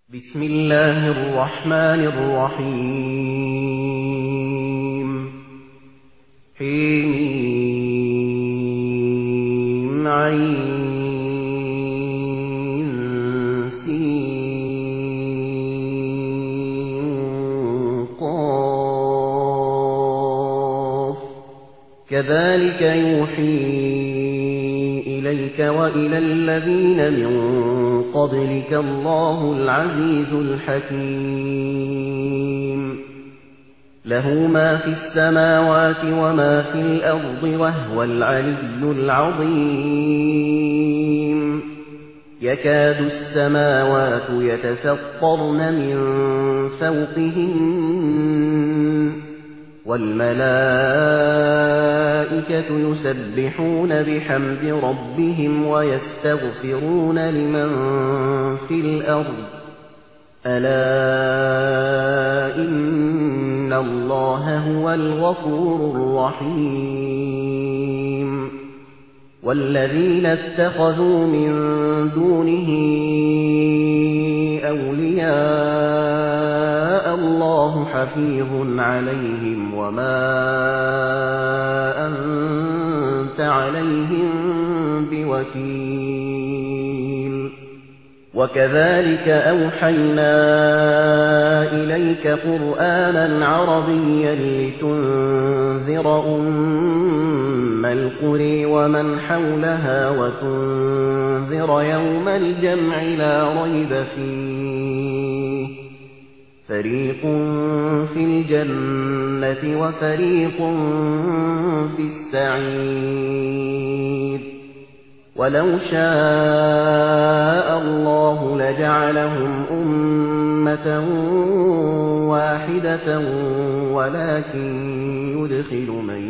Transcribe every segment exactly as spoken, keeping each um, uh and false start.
بسم الله الرحمن الرحيم حميم عين سين قاف كذلك يوحي إليك وإلى الذين من قبلك الله العزيز الحكيم له ما في السماوات وما في الأرض وهو العلي العظيم يكاد السماوات يتفطرن من فوقهن والملائكة يسبحون بحمد ربهم ويستغفرون لمن في الأرض ألا إن الله هو الغفور الرحيم والذين اتخذوا من دونه أولياء الله حفيظ عليهم وما أنت عليهم بوكيل وكذلك أوحينا إليك قرآنا عربيا لتنذر أم القرى ومن حولها وتنذر يوم الجمع لا ريب فيه فريق في الجنة وفريق في السعير ولو شاء الله لجعلهم أمة واحدة ولكن يدخل من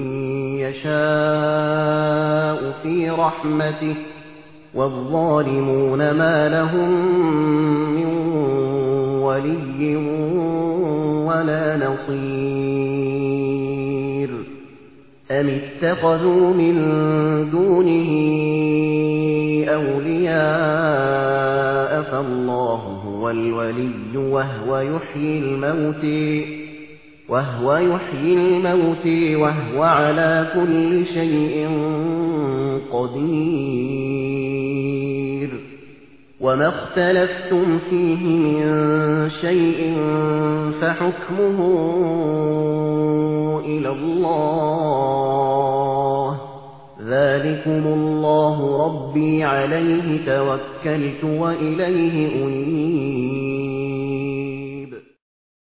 يشاء في رحمته والظالمون ما لهم من ولي ولا نصير أم اتخذوا من دونه أولياء فالله هو الولي وهو يحيي الموت وهو يحيي الموت وهو على كل شيء قدير وما اختلفتم فيه من شيء فحكمه إلى الله ذلكم الله ربي عليه توكلت وإليه أنيب